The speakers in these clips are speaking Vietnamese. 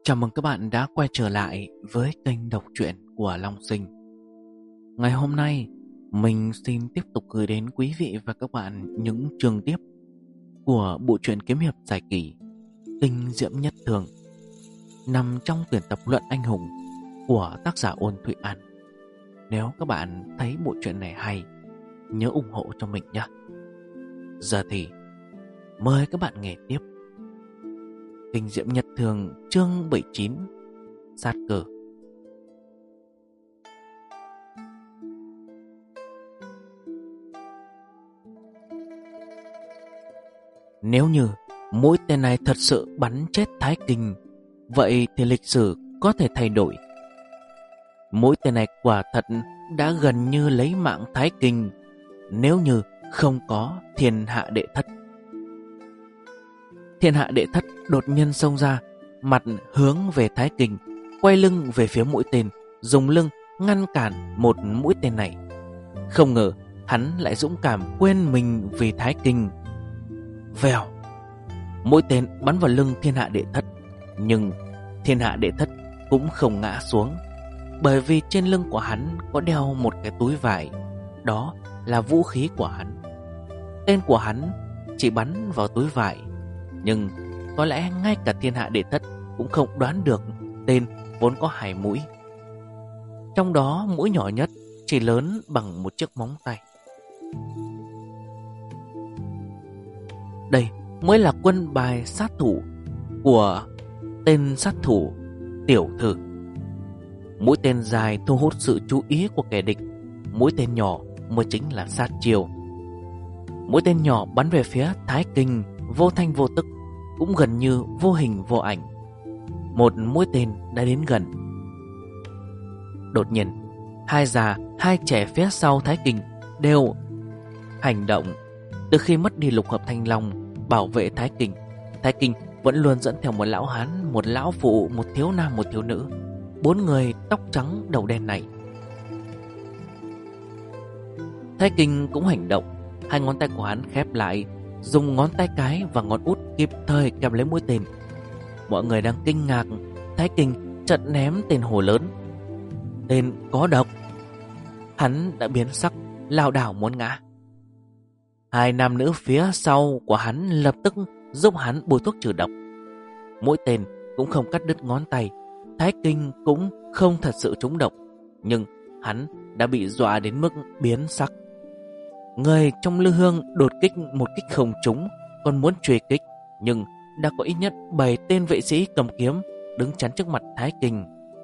Chào mừng các bạn đã quay trở lại với kênh đọc truyện của Long Sinh. Ngày hôm nay, mình xin tiếp tục gửi đến quý vị và các bạn những chương tiếp của bộ truyện kiếm hiệp dài kỳ Tinh Diễm Nhất Thường, nằm trong tuyển tập Luận Anh Hùng của tác giả Ôn Thụy An. Nếu các bạn thấy bộ truyện này hay, nhớ ủng hộ cho mình nhé. Giờ thì mời các bạn nghe tiếp Tinh Diễm Nhất Thường chương 79, Sát Cơ. Nếu như mũi tên này thật sự bắn chết Thái Kinh, vậy thì lịch sử có thể thay đổi. Mũi tên này quả thật đã gần như lấy mạng Thái Kinh nếu như không có Thiên Hạ Đệ Thất. Thiên Hạ Đệ Thất đột nhiên xông ra, mặt hướng về Thái Kinh, quay lưng về phía mũi tên, dùng lưng ngăn cản một mũi tên này. Không ngờ hắn lại dũng cảm quên mình vì Thái Kinh. Vèo, mũi tên bắn vào lưng Thiên Hạ Đệ Thất, nhưng Thiên Hạ Đệ Thất cũng không ngã xuống, bởi vì trên lưng của hắn có đeo một cái túi vải. Đó là vũ khí của hắn. Tên của hắn chỉ bắn vào túi vải, nhưng có lẽ ngay cả Thiên Hạ Đệ Thất cũng không đoán được tên vốn có 2 mũi. Trong đó mũi nhỏ nhất chỉ lớn bằng một chiếc móng tay. Đây mới là quân bài sát thủ của tên sát thủ Tiểu Thư. Mũi tên dài thu hút sự chú ý của kẻ địch, mũi tên nhỏ mới chính là sát chiêu. Mũi tên nhỏ bắn về phía Thái Kinh vô thanh vô tức, cũng gần như vô hình vô ảnh. Một mũi tên đã đến gần. Đột nhiên, 2 già 2 trẻ phía sau Thái Kinh đều hành động. Từ khi mất đi lục hợp thanh long bảo vệ Thái Kinh, Thái Kinh vẫn luôn dẫn theo một lão hán, một lão phụ, một thiếu nam, một thiếu nữ, 4 người tóc trắng đầu đen này. Thái Kinh cũng hành động. 2 ngón tay của hắn khép lại, dùng ngón tay cái và ngón út kịp thời kẹp lấy mũi tên. Mọi người đang kinh ngạc, Thái Kinh chợt ném tên hồ lớn. Tên có độc. Hắn đã biến sắc, lảo đảo muốn ngã. 2 nam nữ phía sau của hắn lập tức giúp hắn bôi thuốc trừ độc. Mũi tên cũng không cắt đứt ngón tay, Thái Kinh cũng không thật sự trúng độc, nhưng hắn đã bị dọa đến mức biến sắc. Người trong lư hương đột kích một kích không trúng, còn muốn truy kích, nhưng đã có ít nhất 7 tên vệ sĩ cầm kiếm đứng chắn trước mặt Thái Kinh.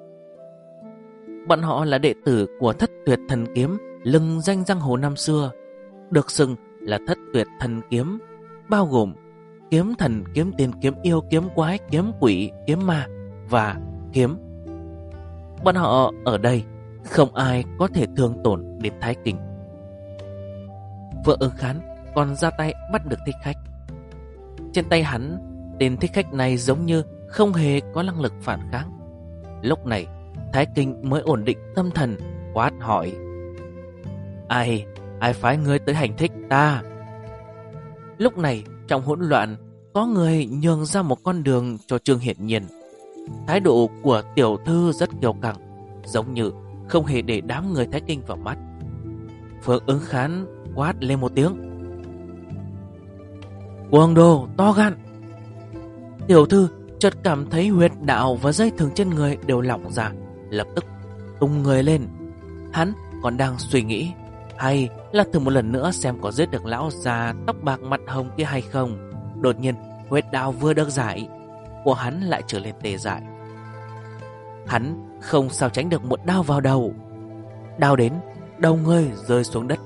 Bọn họ là đệ tử của Thất Tuyệt Thần Kiếm, lừng danh giang hồ năm xưa, được xưng là Thất Tuyệt Thần Kiếm, bao gồm kiếm thần, kiếm tiên, kiếm yêu, kiếm quái, kiếm quỷ, kiếm ma và kiếm. Bọn họ ở đây không ai có thể thương tổn đến Thái Kinh. Vợ Ứng Khán còn ra tay bắt được thích khách. Trên tay hắn, tên thích khách này giống như không hề có năng lực phản kháng. Lúc này Thái Kinh mới ổn định tâm thần, quát hỏi: Ai phái ngươi tới hành thích ta? Lúc này trong hỗn loạn, có người nhường ra một con đường cho Trương Hiển Nhiên. Thái độ của tiểu thư rất kiêu căng, giống như không hề để đám người Thái Kinh vào mắt. Phượng Ứng Khán quát lên một tiếng: Cuồng đồ to gan! Tiểu thư chợt cảm thấy huyệt đạo và dây thừng trên người đều lỏng ra, lập tức tung người lên. Hắn còn đang suy nghĩ hay là thử một lần nữa xem có giết được lão già tóc bạc mặt hồng kia hay không. Đột nhiên huyệt đạo vừa được giải của hắn lại trở lên tê dại. Hắn không sao tránh được một đao vào đầu. Đao đến, đầu người rơi xuống đất.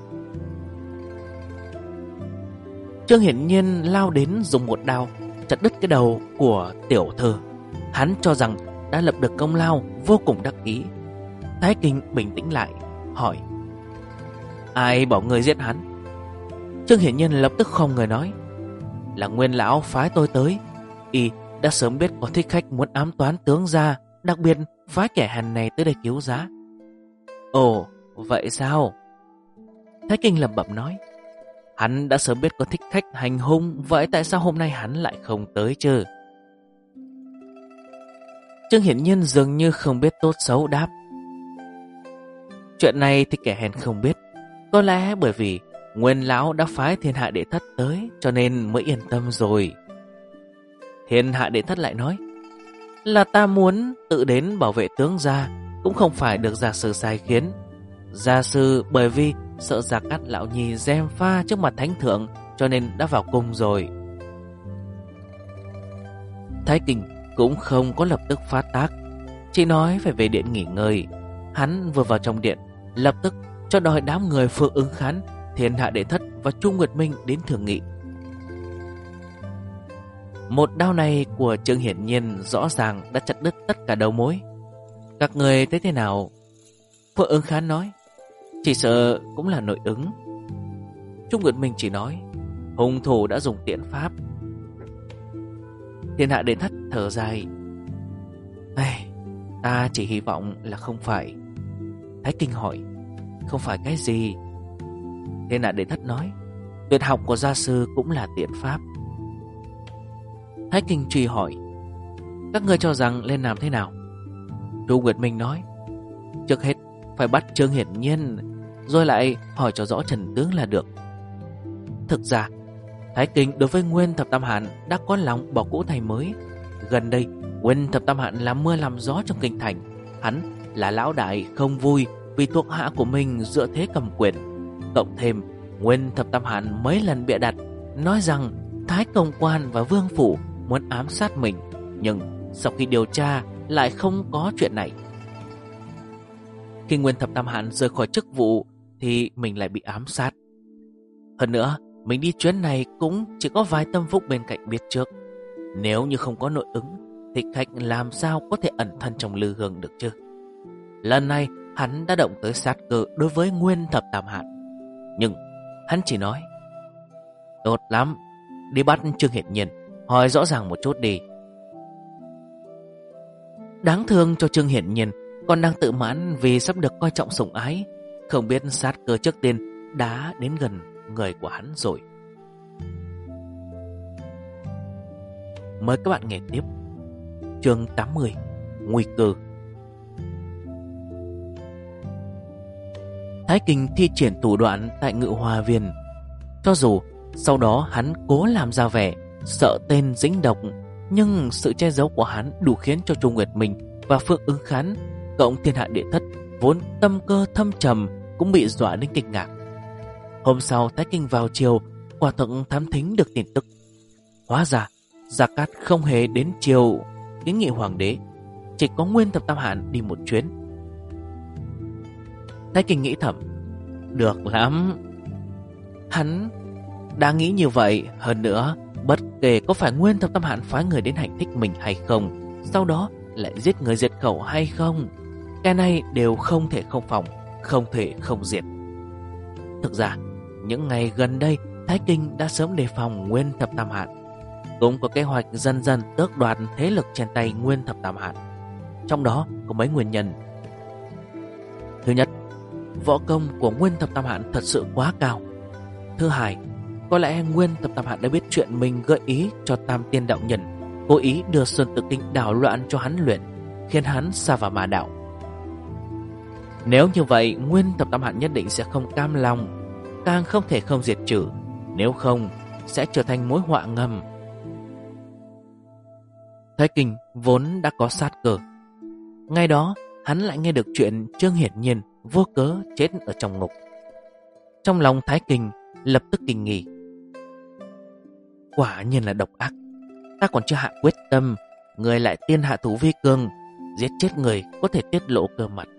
Trương Hiển Nhiên lao đến dùng một đao chặt đứt cái đầu của tiểu thư. Hắn cho rằng đã lập được công lao, vô cùng đắc ý. Thái Kinh bình tĩnh lại, hỏi: Ai bảo người giết hắn? Trương Hiển Nhiên lập tức không người nói: Là Nguyên lão phái tôi tới. Y đã sớm biết có thích khách muốn ám toán tướng gia, đặc biệt phái kẻ hèn này tới đây cứu giá. Ồ, vậy sao? Thái Kinh lẩm bẩm nói: Hắn đã sớm biết có thích khách hành hung, vậy tại sao hôm nay hắn lại không tới chứ? Trương Hiển Nhiên dường như không biết tốt xấu đáp: chuyện này thì kẻ hèn không biết. Có lẽ bởi vì Nguyên lão đã phái Thiên Hạ Đệ Thất tới, cho nên mới yên tâm rồi. Thiên Hạ Đệ Thất lại nói: là ta muốn tự đến bảo vệ tướng gia, cũng không phải được gia sư sai khiến. Gia sư bởi vì sợ Gia Cát lão nhì gièm pha trước mặt thánh thượng, cho nên đã vào cung rồi. Thái Kinh cũng không có lập tức phát tác, chỉ nói phải về điện nghỉ ngơi. Hắn vừa vào trong điện, lập tức cho đòi đám người Phương Ứng Khán, Thiên Hạ Đệ Thất và Chu Nguyệt Minh đến thương nghị. Một đao này của Trương Hiển Nhiên rõ ràng đã chặt đứt tất cả đầu mối. Các người thấy thế nào? Phương Ứng Khán nói: chỉ sợ cũng là nội ứng. Chu Nguyệt Minh chỉ nói: hung thủ đã dùng tiễn pháp. Thiên Hạ Đệ Thất thở dài: ta chỉ hy vọng là không phải. Thái Kinh hỏi: không phải cái gì? Thiên Hạ Đệ Thất nói: tuyệt học của gia sư cũng là tiễn pháp. Thái Kinh truy hỏi: các ngươi cho rằng nên làm thế nào? Chu Nguyệt Minh nói: trước hết phải bắt Trương Hiển Nhiên, rồi lại hỏi cho rõ trần tướng là được. Thực ra Thái Kinh đối với Nguyên Thập Tam Hạn đã có lòng bỏ cũ thay mới. Gần đây Nguyên Thập Tam Hạn làm mưa làm gió trong kinh thành. Hắn là lão đại không vui vì thuộc hạ của mình dựa thế cầm quyền. Cộng thêm Nguyên Thập Tam Hạn mấy lần bịa đặt nói rằng Thái Công Quan và Vương Phủ muốn ám sát mình, nhưng sau khi điều tra lại không có chuyện này. Khi Nguyên Thập Tam Hạn rời khỏi chức vụ thì mình lại bị ám sát. Hơn nữa, mình đi chuyến này cũng chỉ có vài tâm phúc bên cạnh biết trước. Nếu như không có nội ứng thì khách làm sao có thể ẩn thân trong lư hương được chứ? Lần này hắn đã động tới sát cơ đối với Nguyên Thập Tam Hạn. Nhưng hắn chỉ nói: tốt lắm, đi bắt Trương Hiển Nhiên, hỏi rõ ràng một chút đi. Đáng thương cho Trương Hiển Nhiên còn đang tự mãn vì sắp được coi trọng sủng ái, không biết sát cơ trước tiên đã đến gần người của hắn rồi. Mời các bạn nghe tiếp chương 80: Nguy cơ. Thái Kinh thi triển thủ đoạn tại Ngự Hoa Viên. Cho dù sau đó hắn cố làm ra vẻ sợ tên dính độc, nhưng sự che giấu của hắn đủ khiến cho Chu Nguyệt Minh và Phương Ứng Khán cộng Thiên Hạ Đệ Thất vốn tâm cơ thâm trầm cũng bị dọa đến kinh ngạc. Hôm sau Thái Kinh vào chiều, quả thực thám thính được tin tức. Hóa ra Gia Cát không hề đến chiều kiến nghị hoàng đế, chỉ có Nguyên Thập Tam Hạn đi một chuyến. Thái Kinh nghĩ thầm: được lắm. Hắn đã nghĩ như vậy. Hơn nữa, bất kể có phải Nguyên Thập Tam Hạn phái người đến hành thích mình hay không, sau đó lại giết người diệt khẩu hay không, cái này đều không thể không phòng, không thể không diệt. Thực ra những ngày gần đây Thái Kinh đã sớm đề phòng Nguyên Thập Tam Hạn, cũng có kế hoạch dần dần tước đoạt thế lực trên tay Nguyên Thập Tam Hạn. Trong đó có mấy nguyên nhân. Thứ nhất, võ công của Nguyên Thập Tam Hạn thật sự quá cao. Thứ hai, có lẽ Nguyên Thập Tam Hạn đã biết chuyện mình gợi ý cho Tam Tiên Đạo Nhân, cố ý đưa Sơn Tự Kinh đảo loạn cho hắn luyện, khiến hắn sa vào ma đạo. Nếu như vậy, Nguyên Thập Tam Hạn nhất định sẽ không cam lòng, càng không thể không diệt trừ, nếu không sẽ trở thành mối họa ngầm. Thái Kinh vốn đã có sát cơ. Ngay đó hắn lại nghe được chuyện Trương Hiển Nhiên vô cớ chết ở trong ngục. Trong lòng Thái Kinh lập tức kinh nghi. Quả nhiên là độc ác. Ta còn chưa hạ quyết tâm, người lại tiên hạ thủ vi cường, giết chết người có thể tiết lộ cơ mật.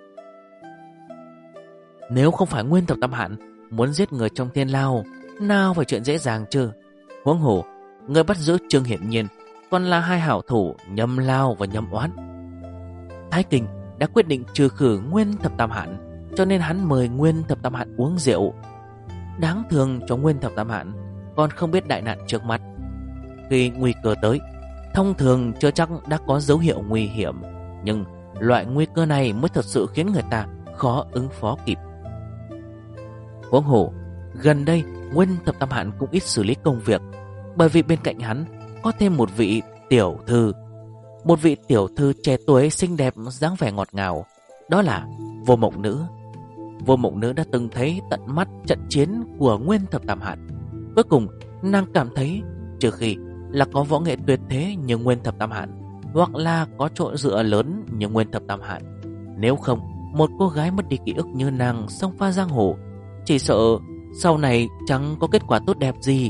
Nếu không phải Nguyên Thập Tam Hạn muốn giết người trong thiên lao, nào phải chuyện dễ dàng chứ. Huống hồ người bắt giữ Trương Hiển Nhiên còn là hai hảo thủ Nhâm Lao và Nhâm Oán. Thái Kinh đã quyết định trừ khử Nguyên Thập Tam Hạn, cho nên hắn mời Nguyên Thập Tam Hạn uống rượu. Đáng thương cho Nguyên Thập Tam Hạn còn không biết đại nạn trước mắt. Khi nguy cơ tới, thông thường chưa chắc đã có dấu hiệu nguy hiểm, nhưng loại nguy cơ này mới thật sự khiến người ta khó ứng phó kịp. Huống hồ gần đây Nguyên Thập Tam Hạn cũng ít xử lý công việc, bởi vì bên cạnh hắn có thêm một vị tiểu thư. một vị tiểu thư trẻ tuổi xinh đẹp dáng vẻ ngọt ngào. Đó là Vô Mộng Nữ. Vô Mộng Nữ đã từng thấy tận mắt trận chiến của Nguyên Thập Tam Hạn. Cuối cùng nàng cảm thấy trừ khi là có võ nghệ tuyệt thế như Nguyên Thập Tam Hạn, hoặc là có chỗ dựa lớn như Nguyên Thập Tam Hạn, nếu không một cô gái mất đi ký ức như nàng xông pha giang hồ, chỉ sợ sau này chẳng có kết quả tốt đẹp gì.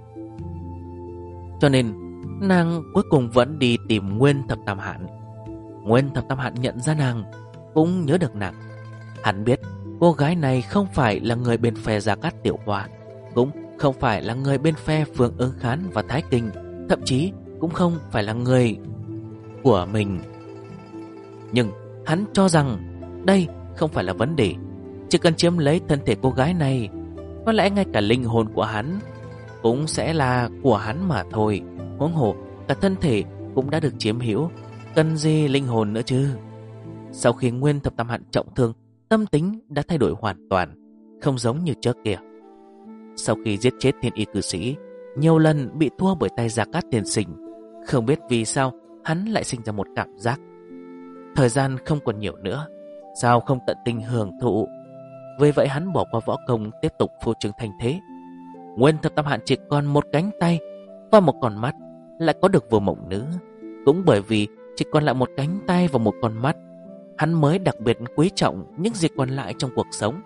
Cho nên nàng cuối cùng vẫn đi tìm Nguyên Thập Tam Hạn. Nguyên Thập Tam Hạn nhận ra nàng, cũng nhớ được nàng. Hắn biết cô gái này không phải là người bên phe Gia Cát Tiểu Hoa, cũng không phải là người bên phe Phương Ứng Khán và Thái Kinh, thậm chí cũng không phải là người của mình. Nhưng hắn cho rằng đây không phải là vấn đề. Chỉ cần chiếm lấy thân thể cô gái này, có lẽ ngay cả linh hồn của hắn cũng sẽ là của hắn mà thôi. Huống hồ cả thân thể cũng đã được chiếm hữu, cần gì linh hồn nữa chứ. Sau khi Nguyên Thập Tam Hạn trọng thương, tâm tính đã thay đổi hoàn toàn, không giống như trước kia. Sau khi giết chết Thiên Y cư sĩ, nhiều lần bị thua bởi tay Gia Cát tiên sinh, không biết vì sao hắn lại sinh ra một cảm giác thời gian không còn nhiều nữa, sao không tận tình hưởng thụ. Vì vậy hắn bỏ qua võ công, tiếp tục phô trương thành thế. Nguyên Thập Tam Hạn chỉ còn một cánh tay và một con mắt, lại có được Vô Mộng Nữ. Cũng bởi vì chỉ còn lại một cánh tay và một con mắt, hắn mới đặc biệt quý trọng những gì còn lại trong cuộc sống.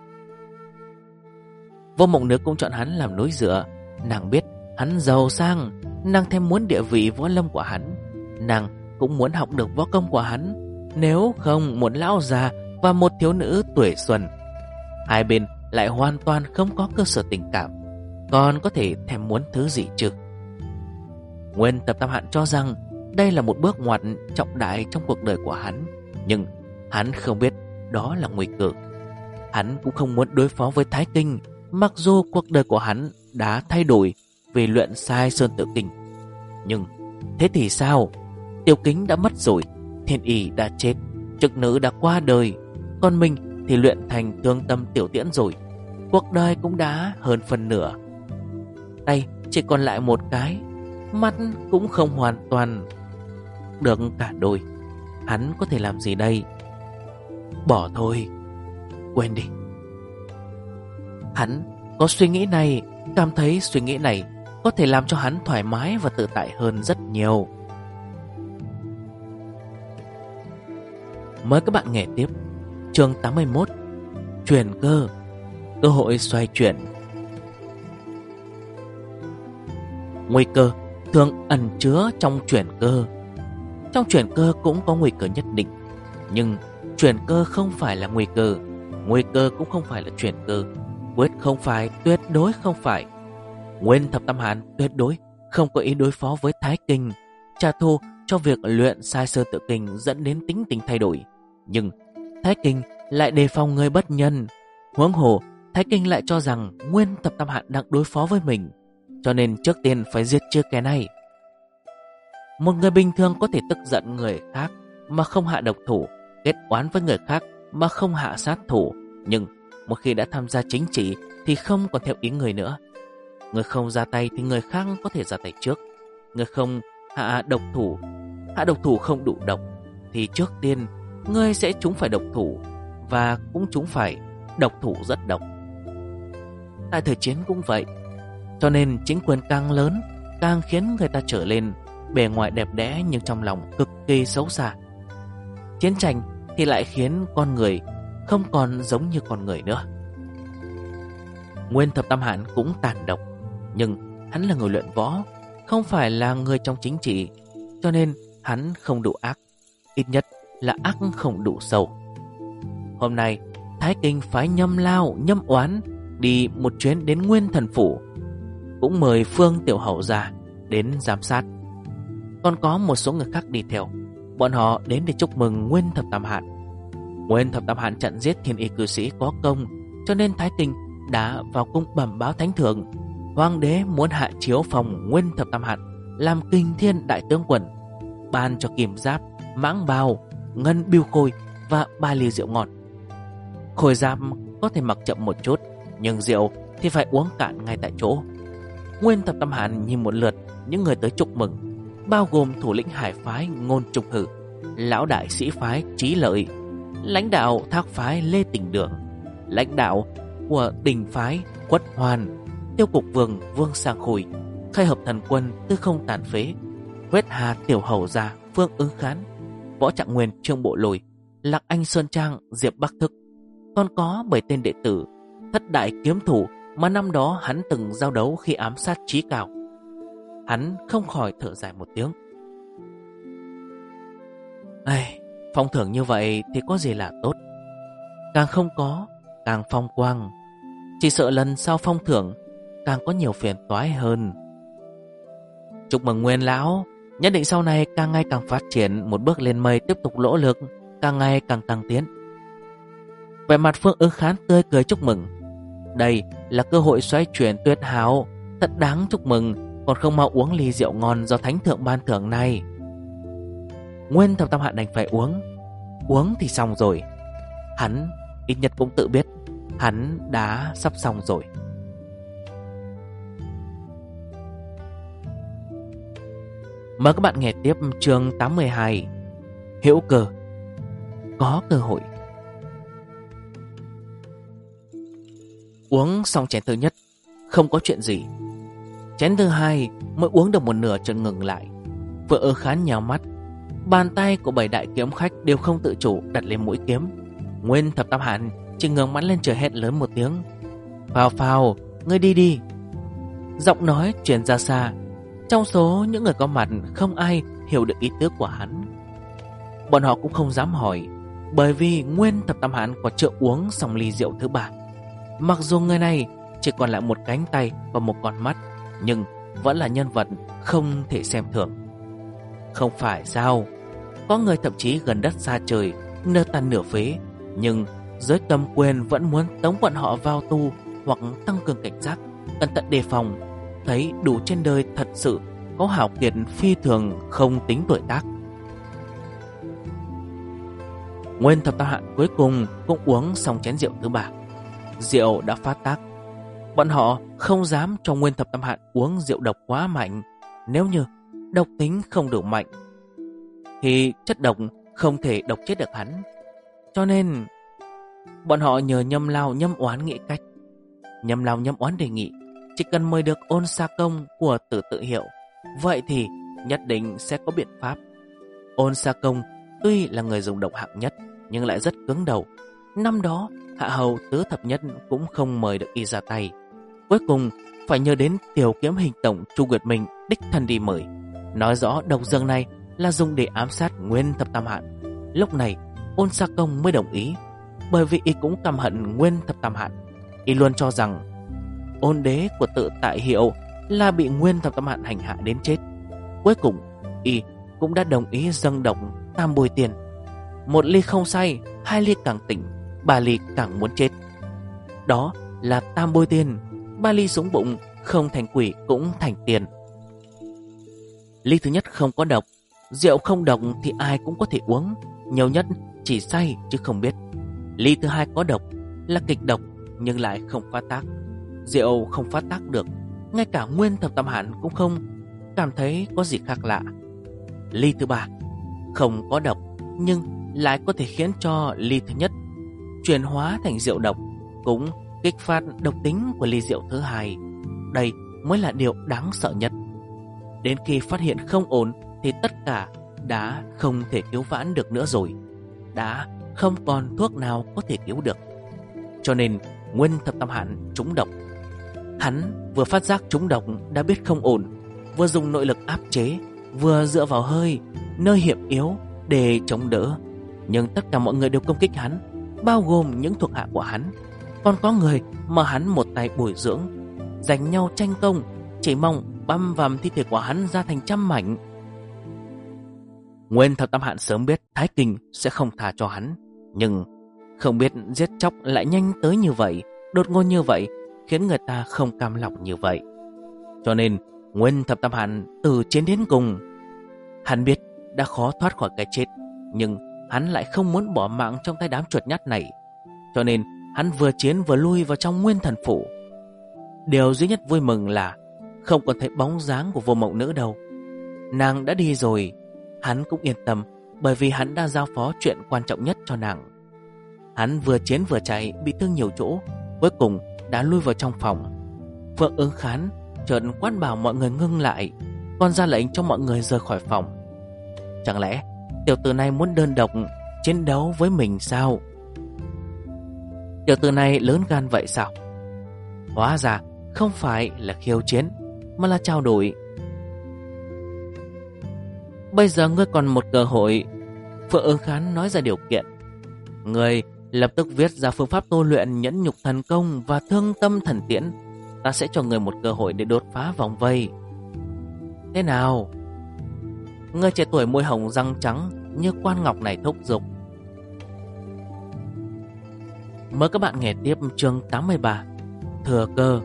Vô Mộng Nữ cũng chọn hắn làm núi dựa. Nàng biết hắn giàu sang, nàng thêm muốn địa vị võ lâm của hắn, nàng cũng muốn học được võ công của hắn. Nếu không, một lão già và một thiếu nữ tuổi xuân, hai bên lại hoàn toàn không có cơ sở tình cảm, còn có thể thèm muốn thứ gì chứ? Nguyên Thập Tam Hạn cho rằng đây là một bước ngoặt trọng đại trong cuộc đời của hắn, nhưng hắn không biết đó là nguy cơ. Hắn cũng không muốn đối phó với Thái Kinh, mặc dù cuộc đời của hắn đã thay đổi vì luyện sai Sơn Tự Kinh. Nhưng thế thì sao? Tiểu Kính đã mất rồi, Thiên Y đã chết, Trực Nữ đã qua đời, còn mình thì luyện thành Thương Tâm Tiểu Tiễn rồi. Cuộc đời cũng đã hơn phần nửa. Tay chỉ còn lại một cái, mắt cũng không hoàn toàn được cả đôi. Hắn có thể làm gì đây? Bỏ thôi, quên đi. Hắn có suy nghĩ này, cảm thấy suy nghĩ này có thể làm cho hắn thoải mái và tự tại hơn rất nhiều. Mời các bạn nghe tiếp chương 81, Chuyển cơ, cơ hội xoay chuyển. Nguy cơ thường ẩn chứa trong chuyển cơ. Trong chuyển cơ cũng có nguy cơ nhất định, nhưng chuyển cơ không phải là nguy cơ, nguy cơ cũng không phải là chuyển cơ. Quyết không phải, tuyệt đối không phải. Nguyên Thập Tam Hạn tuyệt đối không có ý đối phó với Thái Kinh, trả thù cho việc luyện sai Sơn Tự Kinh dẫn đến tính tình thay đổi. Nhưng Thái Kinh lại đề phòng người bất nhân. Huống hồ Thái Kinh lại cho rằng Nguyên Thập Tam Hạn đang đối phó với mình, cho nên trước tiên phải giết chết kẻ này. Một người bình thường có thể tức giận người khác mà không hạ độc thủ, kết oán với người khác mà không hạ sát thủ, nhưng một khi đã tham gia chính trị thì không còn theo ý người nữa. Người không ra tay thì người khác có thể ra tay trước. Người không hạ độc thủ không đủ độc thì trước tiên người sẽ trúng phải độc thủ, và cũng trúng phải độc thủ rất độc. Tại thời chiến cũng vậy, cho nên chính quyền càng lớn càng khiến người ta trở lên bề ngoài đẹp đẽ nhưng trong lòng cực kỳ xấu xa. Chiến tranh thì lại khiến con người không còn giống như con người nữa. Nguyên Thập Tam Hạn cũng tàn độc, nhưng hắn là người luyện võ, không phải là người trong chính trị, cho nên hắn không đủ ác, ít nhất là ác không đủ sâu. Hôm nay Thái Kinh phái Nhâm Lao, Nhâm Oán đi một chuyến đến Nguyên Thần Phủ, cũng mời Phương Tiểu Hậu ra đến giám sát. Còn có một số người khác đi theo. Bọn họ đến để chúc mừng Nguyên Thập Tam Hạn. Nguyên Thập Tam Hạn chặn giết Thiên Y cư sĩ có công, cho nên Thái Kinh đã vào cung bẩm báo thánh thượng, hoàng đế muốn hạ chiếu phòng Nguyên Thập Tam Hạn làm Kinh Thiên đại tướng quân, ban cho kim giáp, mãng bào, ngân biêu khôi và 3 ly rượu ngon. Khôi giáp có thể mặc chậm một chút, nhưng rượu thì phải uống cạn ngay tại chỗ. Nguyên Thập Tam Hạn nhìn một lượt những người tới chúc mừng, bao gồm thủ lĩnh hải phái Ngôn Trùng Hử, lão đại sĩ phái Trí Lợi, lãnh đạo thác phái Lê Tỉnh Đường, lãnh đạo của đình phái Quất Hoàn, tiêu cục vương Vương Sang Khôi, khai hợp thần quân Tư Không Tàn Phế, Huyết Hà Tiểu Hầu Gia Phương Ứng Khán, Võ Trạng Nguyên Trương Bộ Lôi, Lạc Anh Sơn Trang Diệp Bắc Thức. Còn có 7 tên đệ tử thất đại kiếm thủ mà năm đó hắn từng giao đấu khi ám sát Chí Cao. Hắn không khỏi thở dài một tiếng. Ai, phong thưởng như vậy thì có gì là tốt. Càng không có, càng phong quang. Chỉ sợ lần sau phong thưởng càng có nhiều phiền toái hơn. Chúc mừng Nguyên lão, nhất định sau này càng ngày càng phát triển, một bước lên mây, tiếp tục nỗ lực, càng ngày càng tăng tiến. Vẻ mặt Phương Ứng Khán tươi cười chúc mừng. Đây là cơ hội xoay chuyển tuyệt hảo, thật đáng chúc mừng, còn không mau uống ly rượu ngon do thánh thượng ban thưởng này. Nguyên Thập Tam Hạn đành phải uống. Uống thì xong rồi. Hắn ít nhất cũng tự biết hắn đã sắp xong rồi. Mời các bạn nghe tiếp chương 82. Hữu cơ. Có cơ hội. Uống xong chén thứ nhất, không có chuyện gì. Chén thứ hai mới uống được một nửa chợt ngừng lại. Vợ Ứng Khán nhào mắt, bàn tay của 7 đại kiếm khách đều không tự chủ đặt lên mũi kiếm. Nguyên Thập Tam Hạn chỉ ngẩng mắt lên trời hét lớn một tiếng. Phào phào, ngươi đi đi. Giọng nói truyền ra xa. Trong số những người có mặt, không ai hiểu được ý tứ của hắn. Bọn họ cũng không dám hỏi, bởi vì Nguyên Thập Tam Hạn còn chưa uống xong ly rượu thứ 3. Mặc dù người này chỉ còn lại một cánh tay và một con mắt, nhưng vẫn là nhân vật không thể xem thường. Không phải sao? Có người thậm chí gần đất xa trời, nửa tàn nửa phế, nhưng giới cầm quyền vẫn muốn tống bọn họ vào tù hoặc tăng cường cảnh giác, cẩn thận đề phòng. Thấy đủ trên đời thật sự có hảo kiệt phi thường không tính tuổi tác. Nguyên Thập Tam Hạn cuối cùng cũng uống xong chén rượu thứ 3. Rượu đã phát tác. Bọn họ không dám cho Nguyên Thập Tam Hạn uống rượu độc quá mạnh. Nếu như độc tính không đủ mạnh thì chất độc không thể độc chết được hắn. Cho nên bọn họ nhờ Nhâm Lao Nhâm Oán nghĩ cách. Nhâm Lao Nhâm Oán đề nghị chỉ cần mời được Ôn Sa Công của Tử Tự Hiệu, vậy thì nhất định sẽ có biện pháp. Ôn Sa Công tuy là người dùng độc hạng nhất, nhưng lại rất cứng đầu. Năm đó Hạ Hầu Tứ Thập Nhất cũng không mời được y ra tay. Cuối cùng phải nhờ đến Tiểu Kiếm Hình Tổng Chu Nguyệt Minh đích thân đi mời, nói rõ độc dược này là dùng để ám sát Nguyên Thập Tam Hạn. Lúc này Ôn Sa Công mới đồng ý, bởi vì y cũng căm hận Nguyên Thập Tam Hạn. Y luôn cho rằng Ôn đế của Tự Tại Hiệu là bị Nguyên Thập Tam Hạn hành hạ đến chết. Cuối cùng y cũng đã đồng ý dâng độc tam bôi tiền. 1 ly không say, 2 ly càng tỉnh, 3 ly càng muốn chết. Đó là tam bôi tiền. 3 ly súng bụng, không thành quỷ cũng thành tiền. Ly thứ nhất không có độc. Rượu không độc thì ai cũng có thể uống, nhiều nhất chỉ say chứ không biết. Ly thứ 2 có độc, là kịch độc nhưng lại không phát tác. Rượu không phát tác được, ngay cả Nguyên Thập Tam Hạn cũng không cảm thấy có gì khác lạ. Ly thứ 3 không có độc, nhưng lại có thể khiến cho ly thứ nhất chuyển hóa thành rượu độc, cũng kích phát độc tính của ly rượu thứ 2. Đây mới là điều đáng sợ nhất. Đến khi phát hiện không ổn thì tất cả đã không thể cứu vãn được nữa rồi. Đã không còn thuốc nào có thể cứu được. Cho nên Nguyên Thập Tam Hạn trúng độc. Hắn vừa phát giác trúng độc đã biết không ổn, vừa dùng nội lực áp chế, vừa dựa vào hơi, nơi hiểm yếu để chống đỡ. Nhưng tất cả mọi người đều công kích hắn, bao gồm những thuộc hạ của hắn. Còn có người mà hắn một tay bồi dưỡng, giành nhau tranh công, chỉ mong băm vằm thi thể của hắn ra thành trăm mảnh. Nguyên Thập Tam Hạn sớm biết Thái Kinh sẽ không tha cho hắn, nhưng không biết giết chóc lại nhanh tới như vậy, đột ngột như vậy, khiến người ta không cam lòng như vậy. Cho nên Nguyên Thập Tam Hạn từ chiến đến cùng. Hắn biết đã khó thoát khỏi cái chết, nhưng hắn lại không muốn bỏ mạng trong tay đám chuột nhắt này. Cho nên hắn vừa chiến vừa lui vào trong Nguyên Thần Phủ. Điều duy nhất vui mừng là không còn thấy bóng dáng của Vô Mộng Nữ đâu. nàng đã đi rồi. Hắn cũng yên tâm, bởi vì hắn đã giao phó chuyện quan trọng nhất cho nàng. Hắn vừa chiến vừa chạy, bị thương nhiều chỗ, cuối cùng đã lui vào trong phòng. Phượng Ứng Khán chợt quát bảo mọi người ngưng lại, còn ra lệnh cho mọi người rời khỏi phòng. Chẳng lẽ tiểu tử này muốn đơn độc chiến đấu với mình sao? Tiểu tử này lớn gan vậy sao? Hóa ra không phải là khiêu chiến, mà là trao đổi. Bây giờ ngươi còn một cơ hội. Phượng Ứng Khán nói ra điều kiện. Ngươi lập tức viết ra phương pháp tu luyện nhẫn nhục thần công và thương tâm thần tiễn. Ta sẽ cho ngươi một cơ hội để đột phá vòng vây. Thế nào? Ngươi trẻ tuổi môi hồng răng trắng như quan ngọc này thúc giục. Mời các bạn nghe tiếp chương 83, Thừa cơ.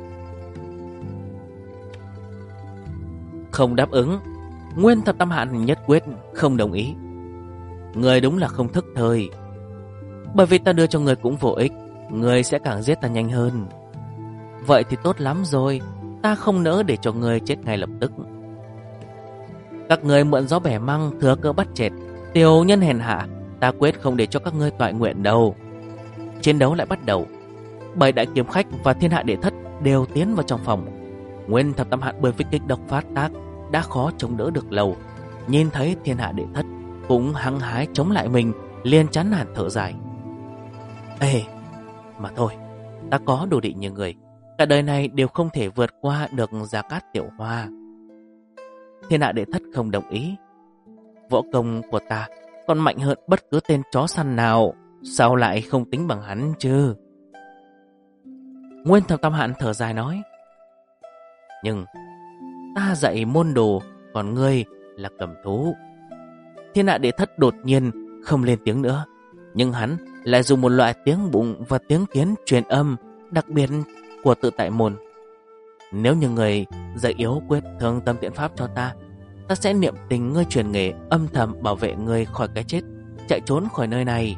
Không đáp ứng. Nguyên Thập Tam Hạn nhất quyết không đồng ý. Ngươi đúng là không thức thời. Bởi vì ta đưa cho ngươi cũng vô ích, ngươi sẽ càng giết ta nhanh hơn. Vậy thì tốt lắm rồi, ta không nỡ để cho ngươi chết ngay lập tức. Các ngươi mượn gió bẻ măng, thừa cơ bắt chẹt, tiểu nhân hèn hạ, ta quyết không để cho các ngươi toại nguyện đâu. Chiến đấu lại bắt đầu. 7 đại kiếm khách và thiên hạ đệ thất đều tiến vào trong phòng. Nguyên Thập Tam Hạn bởi vì kích độc phát tác đã khó chống đỡ được lâu. Nhìn thấy thiên hạ đệ thất cũng hăng hái chống lại mình, liền chán nản thở dài. Ê, mà thôi, ta có đồ định như người, cả đời này đều không thể vượt qua được Gia Cát Tiểu Hoa. Thiên hạ đệ thất không đồng ý. Võ công của ta còn mạnh hơn bất cứ tên chó săn nào, sao lại không tính bằng hắn chứ? Nguyên Thập Tam Hạn thở dài nói. Nhưng ta dạy môn đồ, còn ngươi là cầm thú. Thiên hạ đệ thất đột nhiên không lên tiếng nữa, nhưng hắn lại dùng một loại tiếng bụng và tiếng kiến truyền âm đặc biệt của tự tại môn. Nếu như người dạy yếu quyết thương tâm tiện pháp cho ta, ta sẽ niệm tình ngươi truyền nghề, âm thầm bảo vệ ngươi khỏi cái chết, chạy trốn khỏi nơi này.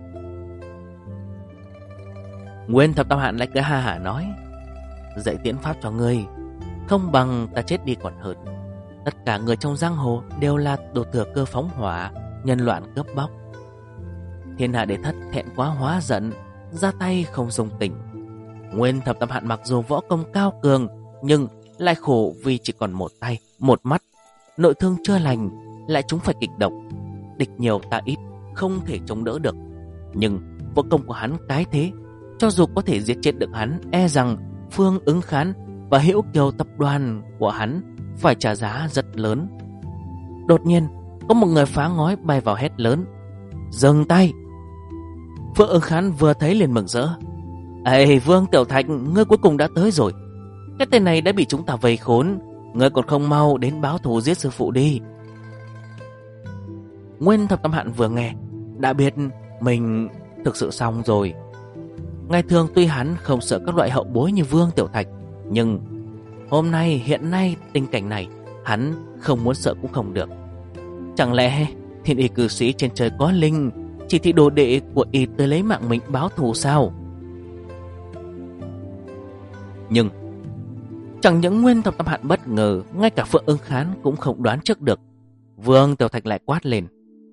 Nguyên Thập Tam Hạn lại cười ha hả nói. Dạy tiễn pháp cho ngươi không bằng ta chết đi còn hơn. Tất cả người trong giang hồ đều là đồ thừa cơ phóng hỏa, nhân loạn cướp bóc. Thiên hạ đệ thất thẹn quá hóa giận, ra tay không dùng tình. Nguyên Thập Tam Hạn mặc dù võ công cao cường, nhưng lại khổ vì chỉ còn một tay, một mắt, nội thương chưa lành, lại chúng phải kịch độc. Địch nhiều ta ít, không thể chống đỡ được. Nhưng võ công của hắn cái thế, cho dù có thể giết chết được hắn, e rằng Phương Ứng Khán và Hữu Kiều tập đoàn của hắn phải trả giá rất lớn. Đột nhiên có một người phá ngói bay vào hét lớn. Dừng tay! Phương Ứng Khán vừa thấy liền mừng rỡ. Ê Vương Tiểu Thạch, ngươi cuối cùng đã tới rồi. Cái tên này đã bị chúng ta vây khốn, ngươi còn không mau đến báo thù giết sư phụ đi. Nguyên Thập Tam Hạn vừa nghe đã biết mình thực sự xong rồi. Ngày thường tuy hắn không sợ các loại hậu bối như Vương Tiểu Thạch, nhưng hôm nay hiện nay tình cảnh này, hắn không muốn sợ cũng không được. Chẳng lẽ thiên y cư sĩ trên trời có linh, chỉ thị đồ đệ của y tới lấy mạng mình báo thù sao? Nhưng chẳng những Nguyên Thập Tam Hạn bất ngờ, ngay cả Phượng Ứng Khán cũng không đoán trước được. Vương Tiểu Thạch lại quát lên.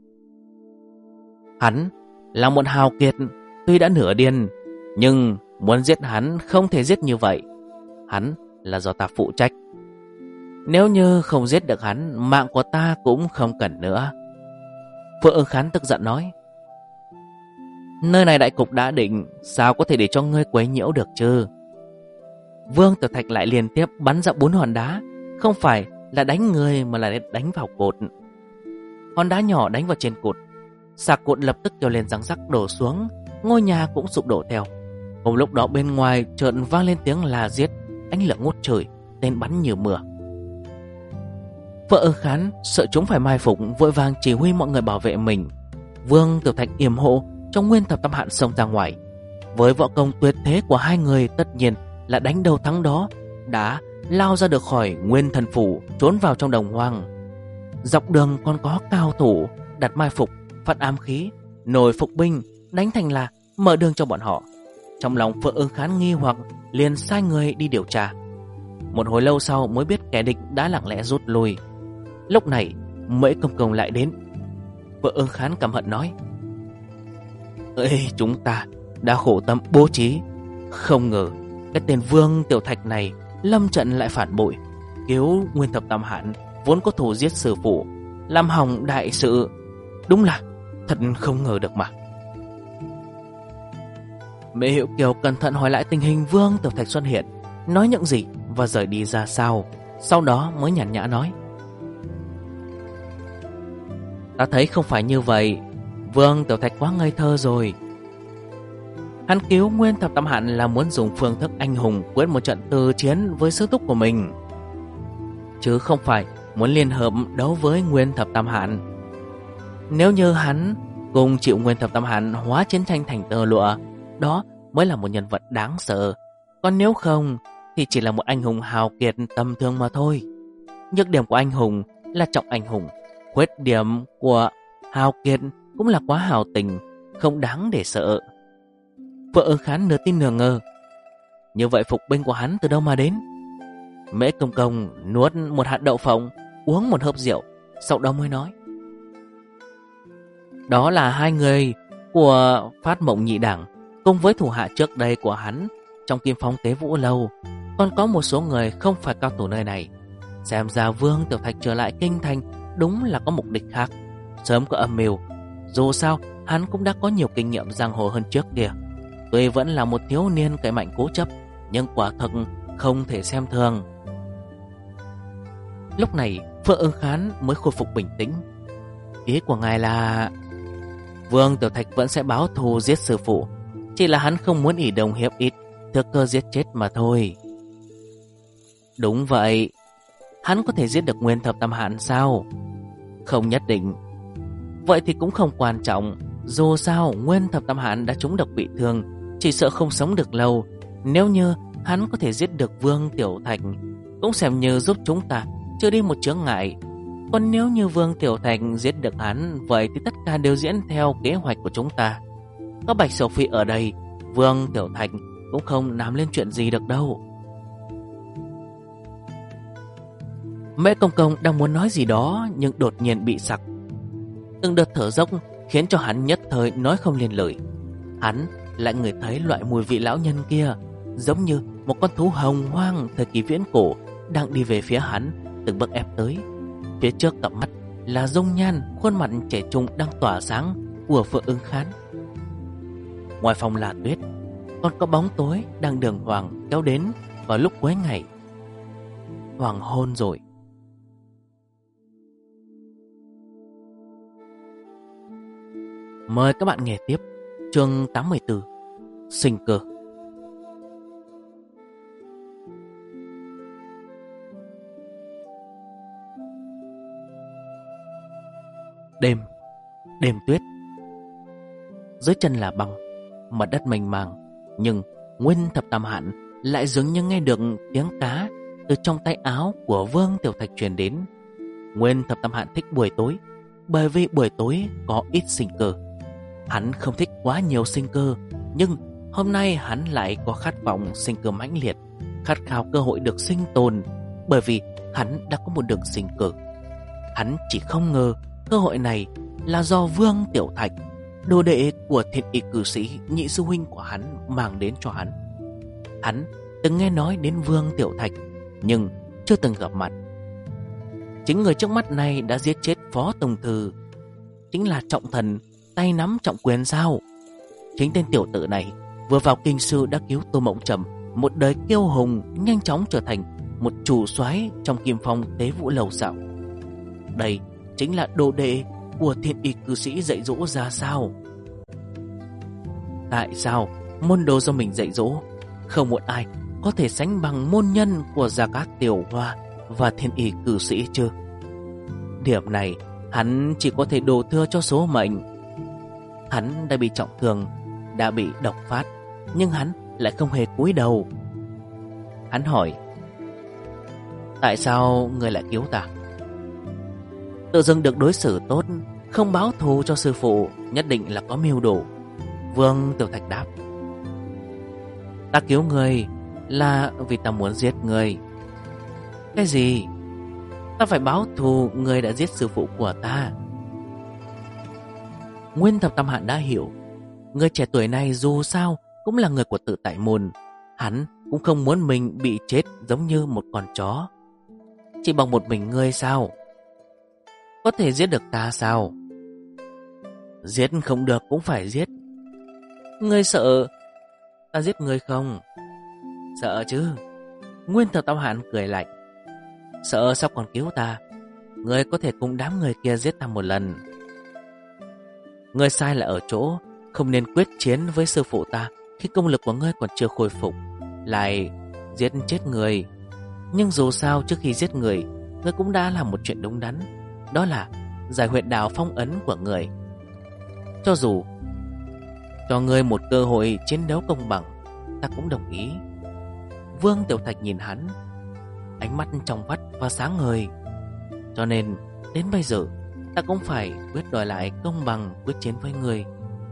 Hắn là một hào kiệt, tuy đã nửa điên, nhưng muốn giết hắn không thể giết như vậy. Hắn là do ta phụ trách. Nếu như không giết được hắn, mạng của ta cũng không cần nữa. Phượng Ứng Khán tức giận nói. Nơi này đại cục đã định, sao có thể để cho ngươi quấy nhiễu được chứ? Vương Tiểu Thạch lại liên tiếp bắn ra 4 hòn đá, không phải là đánh người mà là đánh vào cột. Hòn đá nhỏ đánh vào trên cột, sạc cột lập tức kêu lên răng rắc đổ xuống, ngôi nhà cũng sụp đổ theo. Cùng lúc đó bên ngoài chợt vang lên tiếng là giết, ánh lửa ngút trời, tên bắn như mưa. Phượng Ứng Khán sợ chúng phải mai phục, vội vàng chỉ huy mọi người bảo vệ mình. Vương Tiểu Thạch yểm hộ trong Nguyên Thập Tam Hạn xông ra ngoài. Với võ công tuyệt thế của hai người, tất nhiên là đánh đầu thắng đó, đã lao ra được khỏi Nguyên Thần Phủ, trốn vào trong đồng hoang. Dọc đường còn có cao thủ đặt mai phục, phát ám khí, nổi phục binh, đánh thành là mở đường cho bọn họ. Trong lòng Phượng Ứng Khán nghi hoặc, liền sai người đi điều tra. Một hồi lâu sau mới biết kẻ địch đã lặng lẽ rút lui. Lúc này Mễ Công Công lại đến. Vợ Ưng Khán căm hận nói: Ê, chúng ta đã khổ tâm bố trí, không ngờ cái tên Vương Tiểu Thạch này lâm trận lại phản bội, cứu Nguyên Thập Tam Hạn vốn có thù giết sư phụ, làm hỏng đại sự. Đúng là thật không ngờ được mà. Mễ Hiểu Kiều cẩn thận hỏi lại tình hình Vương Tiểu Thạch xuất hiện, nói những gì và rời đi ra sao. Sau đó mới nhàn nhã nói: Ta thấy không phải như vậy. Vương Tiểu Thạch quá ngây thơ rồi. Hắn cứu Nguyên Thập Tam Hạn là muốn dùng phương thức anh hùng quyết một trận từ chiến với sư thúc của mình, chứ không phải muốn liên hợp đấu với Nguyên Thập Tam Hạn. Nếu như hắn cùng chịu Nguyên Thập Tam Hạn hóa chiến tranh thành tơ lụa, đó mới là một nhân vật đáng sợ. Còn nếu không thì chỉ là một anh hùng hào kiệt tầm thường mà thôi. Nhược điểm của anh hùng là trọng anh hùng, khuyết điểm của hào kiệt cũng là quá hào tình, không đáng để sợ. Vợ Ưng Khán nửa tin nửa ngờ: Như vậy phục binh của hắn từ đâu mà đến? Mễ Công Công nuốt một hạt đậu phộng, uống một hớp rượu, sau đó mới nói: Đó là hai người của Phát Mộng Nhị Đẳng cùng với thủ hạ trước đây của hắn trong Kim Phong Tế Vũ Lâu. Còn có một số người không phải cao thủ nơi này. Xem ra Vương Tiểu Thạch trở lại kinh thành đúng là có mục đích khác, sớm có âm mưu. Dù sao hắn cũng đã có nhiều kinh nghiệm giang hồ hơn trước kia. Tuy vẫn là một thiếu niên cậy mạnh cố chấp, nhưng quả thực không thể xem thường. Lúc này Phượng Ưng Khán mới khôi phục bình tĩnh. Ý của ngài là Vương Tiểu Thạch vẫn sẽ báo thù giết sư phụ, chỉ là hắn không muốn ỷ đồng hiệp ít, thừa cơ giết chết mà thôi. Đúng vậy. Hắn có thể giết được Nguyên Thập Tam Hạn sao? Không nhất định. Vậy thì cũng không quan trọng. Dù sao Nguyên Thập Tam Hạn đã trúng độc bị thương, chỉ sợ không sống được lâu. Nếu như hắn có thể giết được Vương Tiểu Thạch, cũng xem như giúp chúng ta trừ đi một chướng ngại. Còn nếu như Vương Tiểu Thạch giết được hắn, vậy thì tất cả đều diễn theo kế hoạch của chúng ta. Có Bạch Sầu Phi ở đây, Vương Tiểu Thạch cũng không làm lên chuyện gì được đâu. Mễ Công Công đang muốn nói gì đó, nhưng đột nhiên bị sặc. Từng đợt thở dốc khiến cho hắn nhất thời nói không lên lời. Hắn lại ngửi thấy loại mùi vị lão nhân kia, giống như một con thú hồng hoang thời kỳ viễn cổ đang đi về phía hắn, từng bước ép tới. Phía trước cặp mắt là dung nhan khuôn mặt trẻ trung đang tỏa sáng của Phượng Ưng Khán. Ngoài phòng là tuyết, còn có bóng tối đang đường hoàng kéo đến vào lúc cuối ngày. Hoàng hôn rồi. Mời các bạn nghe tiếp chương 84, Sinh Cơ. Đêm tuyết. Dưới chân là băng, mặt đất mênh mang, nhưng Nguyên Thập Tam Hạn lại dường như nghe được tiếng cá từ trong tay áo của Vương Tiểu Thạch truyền đến. Nguyên Thập Tam Hạn thích buổi tối, bởi vì buổi tối có ít sinh cơ. Hắn không thích quá nhiều sinh cơ, nhưng hôm nay hắn lại có khát vọng sinh cơ mãnh liệt, khát khao cơ hội được sinh tồn, bởi vì hắn đã có một đường sinh cơ. Hắn chỉ không ngờ cơ hội này là do Vương Tiểu Thạch, đồ đệ của Thiên Y cử sĩ nhị sư huynh của hắn, mang đến cho hắn. Hắn từng nghe nói đến Vương Tiểu Thạch, nhưng chưa từng gặp mặt. Chính người trước mắt này đã giết chết Phó Tổng Thư, chính là trọng thần tay nắm trọng quyền sao? Chính tên tiểu tử này vừa vào kinh sư đã cứu Tô Mộng Trầm, một đời kiêu hùng, nhanh chóng trở thành một chủ soái trong Kim Phong Tế Vũ Lầu sao? Đây chính là đồ đệ của Thiên Y cư sĩ dạy dỗ ra sao? Tại sao môn đồ do mình dạy dỗ không một ai có thể sánh bằng môn nhân của Gia Cát Tiểu Hoa và Thiên Y cử sĩ chứ? Điểm này hắn chỉ có thể đổ thừa cho số mệnh. Hắn đã bị trọng thương, đã bị độc phát, nhưng hắn lại không hề cúi đầu. Hắn hỏi: Tại sao người lại cứu ta? Tự dưng được đối xử tốt, không báo thù cho sư phụ, nhất định là có mưu đồ. Vương Tiểu Thạch đáp: Ta cứu người là vì ta muốn giết người. Cái gì? Ta Ta phải báo thù người đã giết sư phụ của ta. Nguyên Thập Tam Hạn đã hiểu, người trẻ tuổi này dù sao cũng là người của Tự Tại Môn. Hắn cũng không muốn mình bị chết giống như một con chó. Chỉ bằng một mình ngươi sao? Có thể giết được ta sao? Giết không được cũng phải giết. Ngươi sợ ta giết ngươi không? Sợ chứ. Nguyên Thập Tam Hạn cười lạnh. Sợ sao còn cứu ta? Ngươi có thể cùng đám người kia giết ta một lần. Ngươi sai là ở chỗ không nên quyết chiến với sư phụ ta khi công lực của ngươi còn chưa khôi phục, lại giết chết người. Nhưng dù sao trước khi giết người, ngươi cũng đã làm một chuyện đúng đắn, đó là giải huyệt đạo phong ấn của người. Cho dù cho ngươi một cơ hội chiến đấu công bằng, ta cũng đồng ý. Vương Tiểu Thạch nhìn hắn, ánh mắt trong vắt và sáng ngời. Cho nên đến bây giờ ta cũng phải quyết đòi lại công bằng quyết chiến với người.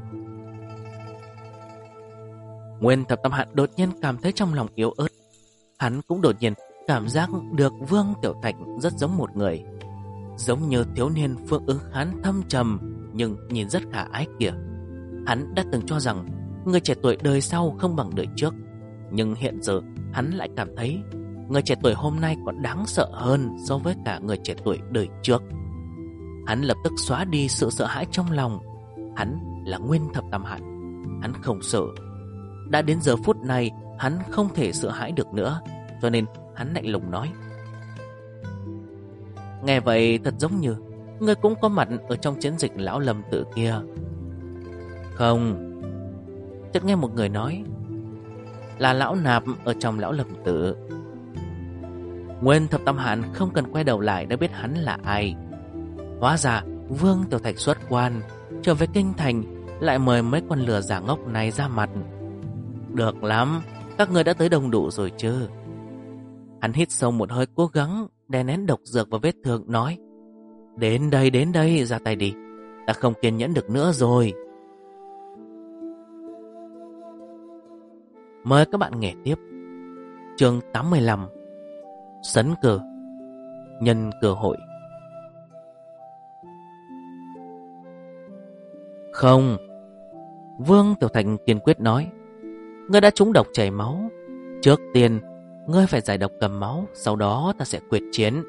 Nguyên Thập Tam Hạn đột nhiên cảm thấy trong lòng yếu ớt. Hắn cũng đột nhiên cảm giác được Vương Tiểu Thạch rất giống một người, giống như thiếu niên Phương Ứng Khán thâm trầm nhưng nhìn rất khả ái kia. Hắn đã từng cho rằng người trẻ tuổi đời sau không bằng đời trước, nhưng hiện giờ hắn lại cảm thấy người trẻ tuổi hôm nay còn đáng sợ hơn so với cả người trẻ tuổi đời trước. Hắn lập tức xóa đi sự sợ hãi trong lòng. Hắn là Nguyên Thập Tam Hạn, hắn không sợ. Đã đến giờ phút này hắn không thể sợ hãi được nữa, cho nên hắn lạnh lùng nói. Nghe vậy thật giống như ngươi cũng có mặt ở trong chiến dịch Lão Lâm Tự kia. Không. Chợt nghe một người nói, là Lão Nạp ở trong Lão Lâm Tự. Nguyên Thập Tam Hạn không cần quay đầu lại đã biết hắn là ai. Hóa ra Vương Tiểu Thạch xuất quan, trở về kinh thành, lại mời mấy con lừa giả ngốc này ra mặt. Được lắm, các người đã tới đông đủ rồi chứ? Hắn hít sâu một hơi, cố gắng đè nén độc dược vào vết thương, nói, đến đây, ra tay đi, ta không kiên nhẫn được nữa rồi. Mời các bạn nghe tiếp chương 85, Sấn Cơ. Nhân cơ hội. Không. Vương Tiểu Thành kiên quyết nói, ngươi đã trúng độc chảy máu. Trước tiên ngươi phải giải độc cầm máu, sau đó ta sẽ quyết chiến.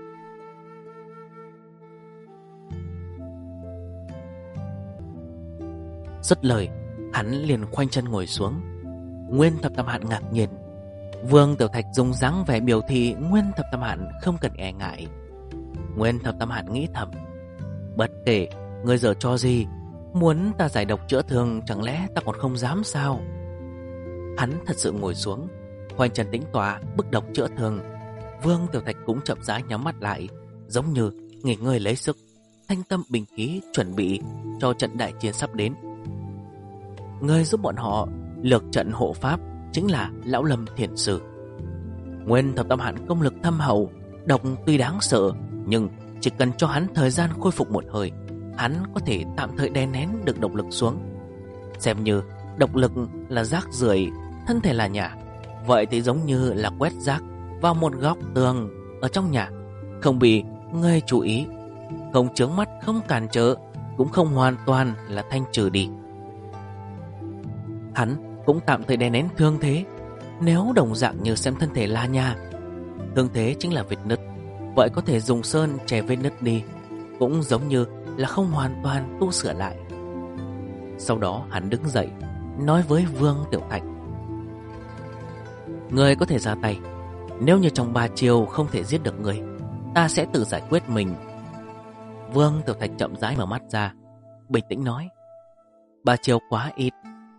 Dứt lời, hắn liền khoanh chân ngồi xuống. Nguyên Thập Tam Hạn ngạc nhiên. Vương Tiểu Thạch dùng dáng vẻ biểu thị Nguyên Thập Tam Hạn không cần e ngại. Nguyên Thập Tam Hạn nghĩ thầm, bất kể ngươi giờ cho gì, muốn ta giải độc chữa thương chẳng lẽ ta còn không dám sao? Hắn thật sự ngồi xuống, khoanh chân tĩnh tọa bức độc chữa thương. Vương Tiểu Thạch cũng chậm rãi nhắm mắt lại, giống như nghỉ ngơi lấy sức, thanh tâm bình khí, chuẩn bị cho trận đại chiến sắp đến. Người giúp bọn họ lược trận hộ pháp chính là Lão Lâm Thiền Sư. Nguyên Thập Tam Hạn công lực thâm hậu, độc tuy đáng sợ, nhưng chỉ cần cho hắn thời gian khôi phục một hơi, hắn có thể tạm thời đè nén được độc lực xuống. Xem như độc lực là rác rưởi, thân thể là nhà, vậy thì giống như là quét rác vào một góc tường ở trong nhà, không bị người chú ý, không chướng mắt, không cản trở, cũng không hoàn toàn là thanh trừ đi. Hắn cũng tạm thời đè nén thương thế. Nếu đồng dạng như xem thân thể là nhà, thương thế chính là vết nứt, vậy có thể dùng sơn chè vết nứt đi, cũng giống như là không hoàn toàn tu sửa lại. Sau đó hắn đứng dậy, nói với Vương Tiểu Thạch, người có thể ra tay. Nếu như trong 3 chiều không thể giết được người, ta sẽ tự giải quyết mình. Vương Tiểu Thạch chậm rãi mở mắt ra, bình tĩnh nói, 3 chiều quá ít.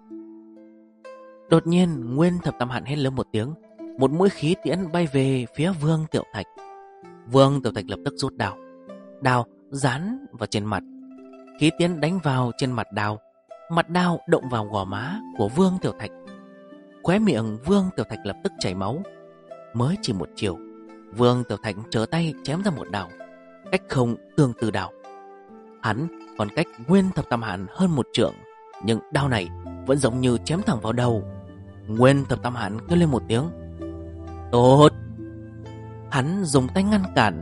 Đột nhiên Nguyên Thập Tam Hạn hét lớn một tiếng, một mũi khí tiễn bay về phía Vương Tiểu Thạch. Vương Tiểu Thạch lập tức rút đao, đao dán vào trên mặt. Khí tiễn đánh vào trên mặt đao động vào gò má của Vương Tiểu Thạch. Khóe miệng Vương Tiểu Thạch lập tức chảy máu. Mới chỉ một chiều, Vương Tiểu Thạch trở tay chém ra một đao, cách không tương tự đao. Hắn còn cách Nguyên Thập Tam Hạn hơn 1 trượng, nhưng đao này vẫn giống như chém thẳng vào đầu. Nguyên Thập Tam Hạn kêu lên một tiếng, tốt. Hắn dùng tay ngăn cản,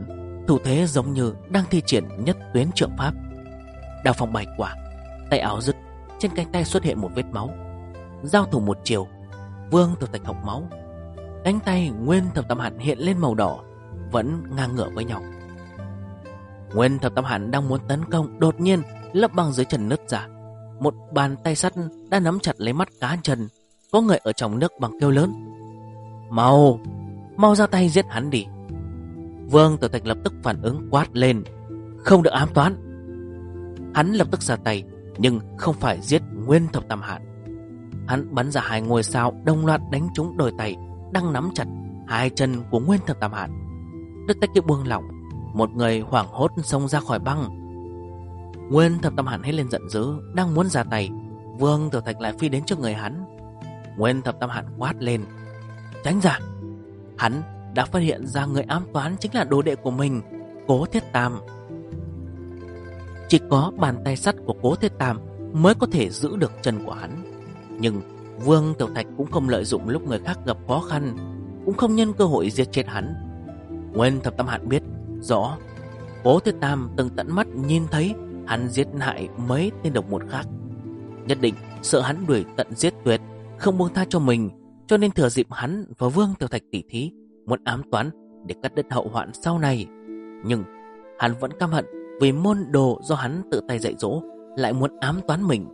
thủ thế giống như đang thi triển nhất tuyến trượng pháp. Đao phong bạch quả, tay áo rứt, trên cánh tay xuất hiện một vết máu. Giao thủ một chiều, Vương Tiểu Thạch hộc máu. Cánh tay Nguyên Thập Tam Hạn hiện lên màu đỏ, vẫn ngang ngửa với nhau. Nguyên Thập Tam Hạn đang muốn tấn công, đột nhiên lớp băng dưới chân nứt ra. Một bàn tay sắt đã nắm chặt lấy mắt cá chân. Có người ở trong nước bằng kêu lớn: Mau, mau ra tay giết hắn đi. Vương Tiểu Thạch lập tức phản ứng quát lên: Không được ám toán. Hắn lập tức ra tay, nhưng không phải giết Nguyên Thập Tam Hạn. Hắn bắn ra 2 ngôi sao đồng loạt đánh trúng đôi tay đang nắm chặt 2 chân của Nguyên Thập Tam Hạn. Đôi tay kia buông lỏng, một người hoảng hốt xông ra khỏi băng. Nguyên Thập Tam Hạn hét lên giận dữ, đang muốn ra tay, Vương Tiểu Thạch lại phi đến trước người hắn. Nguyên Thập Tam Hạn quát lên: Tránh ra! Hắn đã phát hiện ra người ám toán chính là đồ đệ của mình, Cố Thiết Tam. Chỉ có bàn tay sắt của Cố Thiết Tam mới có thể giữ được chân của hắn. Nhưng Vương Tiểu Thạch cũng không lợi dụng lúc người khác gặp khó khăn, cũng không nhân cơ hội giết chết hắn. Nguyên Thập Tam Hạn biết rõ Cố Thiết Tam từng tận mắt nhìn thấy hắn giết hại mấy tên độc môn khác, nhất định sợ hắn đuổi tận giết tuyệt, không buông tha cho mình, cho nên thừa dịp hắn và Vương Tiểu Thạch tỉ thí, muốn ám toán để cắt đứt hậu hoạn sau này. Nhưng hắn vẫn căm hận vì môn đồ do hắn tự tay dạy dỗ lại muốn ám toán mình.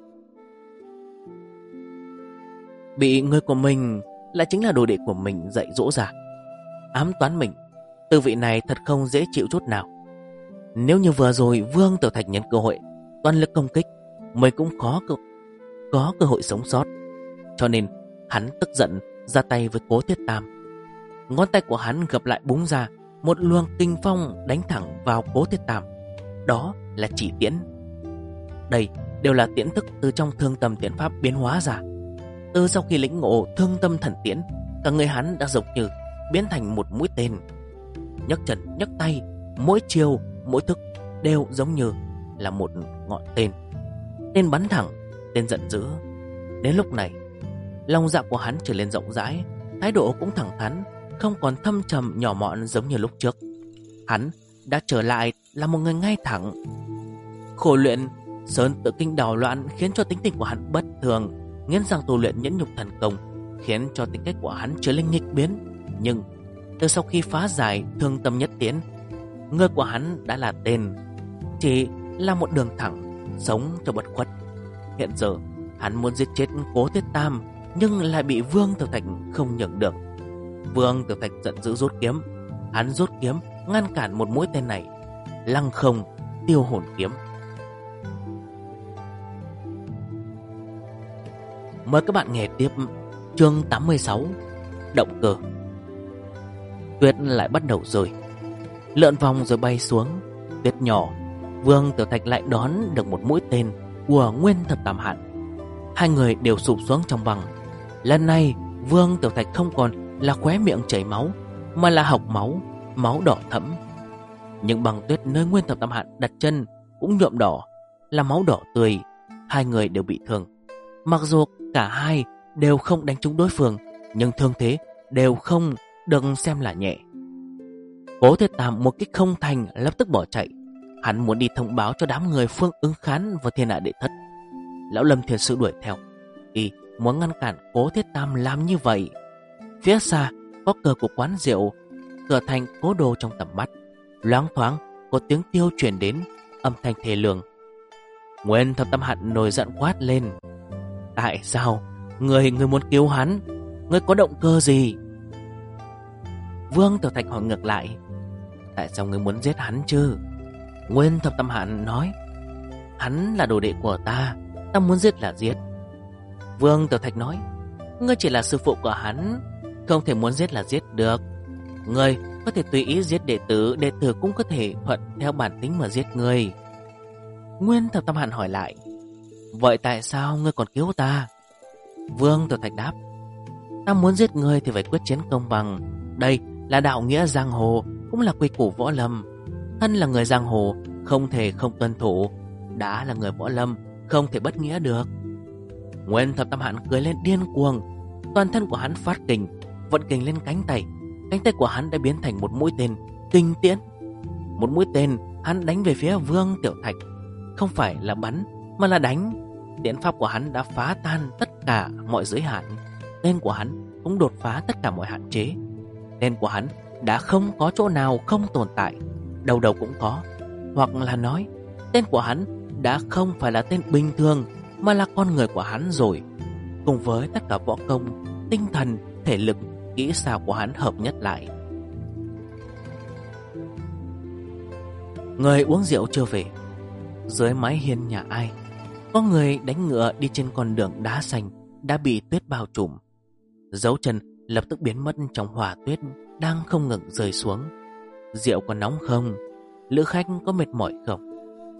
Bị người của mình lại chính là đồ đệ của mình dạy dỗ ra, ám toán mình, tư vị này thật không dễ chịu chút nào. Nếu như vừa rồi Vương Tiểu Thạch nhân cơ hội toàn lực công kích, mình cũng có cơ hội sống sót. Cho nên hắn tức giận ra tay với Cố Thiết Tam. Ngón tay của hắn gập lại búng ra, một luồng kinh phong đánh thẳng vào Cố Thiết Tam. Đó là chỉ tiễn. Đây đều là tiễn thức từ trong Thương Tâm Tiễn Pháp biến hóa ra. Từ sau khi lĩnh ngộ Thương Tâm Thần Tiễn, cả người hắn đã giống như biến thành một mũi tên. Nhấc chân nhấc tay, mỗi chiều mỗi thức đều giống như là một ngọn tên. Tên bắn thẳng, tên giận dữ. Đến lúc này, lòng dạ của hắn trở lên rộng rãi, thái độ cũng thẳng thắn, không còn thâm trầm nhỏ mọn giống như lúc trước. Hắn đã trở lại là một người ngay thẳng. Khổ luyện Sơn Tự Kinh đảo loạn khiến cho tính tình của hắn bất thường, nghiến răng tu luyện Nhẫn Nhục Thần Công khiến cho tính cách của hắn trở lên nghịch biến. Nhưng từ sau khi phá giải Thương Tâm Nhất Tiễn, người của hắn đã là tên, chỉ là một đường thẳng, sống cho bất khuất. Hiện giờ hắn muốn giết chết Cố Thiết Tam, nhưng lại bị Vương Tiểu Thạch không nhường được. Vương Tiểu Thạch giận dữ rút kiếm. Hắn rút kiếm ngăn cản một mũi tên này. Lăng Không Tiêu Hồn Kiếm. Mời các bạn nghe tiếp chương 86, Động Cơ. Tuyết lại bắt đầu rơi, lượn vòng rồi bay xuống. Tuyết nhỏ, Vương Tiểu Thạch lại đón được một mũi tên của Nguyên Thập Tam Hạn. Hai người đều sụp xuống trong băng. Lần này Vương Tiểu Thạch không còn là khóe miệng chảy máu, mà là hộc máu, máu đỏ thẫm. Nhưng băng tuyết nơi Nguyên Thập Tam Hạn đặt chân cũng nhuộm đỏ, là máu đỏ tươi. Hai người đều bị thương. Mặc dù cả hai đều không đánh trúng đối phương, nhưng thương thế đều không được xem là nhẹ. Cố Thiết Tam một kích không thành, lập tức bỏ chạy. Hắn muốn đi thông báo cho đám người Phương Ứng Khán và Thiên Hạ Đệ Thất. Lão Lâm Thiên Sư đuổi theo, y muốn ngăn cản Cố Thiết Tam làm như vậy. Phía xa có cờ của quán rượu, cửa thành Cố Đô trong tầm mắt. Loáng thoáng có tiếng tiêu truyền đến, âm thanh thê lương. Nguyên Thập Tam Hạn nổi giận quát lên: Tại sao người muốn cứu hắn? Người có động cơ gì? Vương Tiểu Thạch hỏi ngược lại: Tại sao người muốn giết hắn chứ? Nguyên Thập Tam Hạn nói: Hắn là đồ đệ của ta, ta muốn giết là giết. Vương Tiểu Thạch nói: Ngươi chỉ là sư phụ của hắn, không thể muốn giết là giết được. Ngươi có thể tùy ý giết đệ tử cũng có thể thuận theo bản tính mà giết ngươi. Nguyên Thập Tam Hạn hỏi lại: Vậy tại sao ngươi còn cứu ta? Vương Tiểu Thạch đáp: Ta muốn giết ngươi thì phải quyết chiến công bằng. Đây là đạo nghĩa giang hồ, cũng là quy củ võ lâm. Thân là người giang hồ, không thể không tuân thủ. Đã là người võ lâm, không thể bất nghĩa được. Nguyên Thập Tam Hạn cười lên điên cuồng. Toàn thân của hắn phát kình, vận kình lên cánh tay. Cánh tay của hắn đã biến thành một mũi tên kinh tiễn. Một mũi tên hắn đánh về phía Vương Tiểu Thạch. Không phải là bắn mà là đánh. Tiễn pháp của hắn đã phá tan tất cả mọi giới hạn. Tên của hắn cũng đột phá tất cả mọi hạn chế. Tên của hắn đã không có chỗ nào không tồn tại, đâu đâu cũng có. Hoặc là nói, tên của hắn đã không phải là tên bình thường, mà là con người của hắn rồi. Cùng với tất cả võ công, tinh thần, thể lực, kỹ xảo của hắn hợp nhất lại. Người uống rượu chưa về. Dưới mái hiên nhà ai, có người đánh ngựa đi trên con đường đá xanh đã bị tuyết bao trùm. Dấu chân lập tức biến mất trong hỏa tuyết đang không ngừng rơi xuống. Rượu còn nóng không? Lữ khách có mệt mỏi không?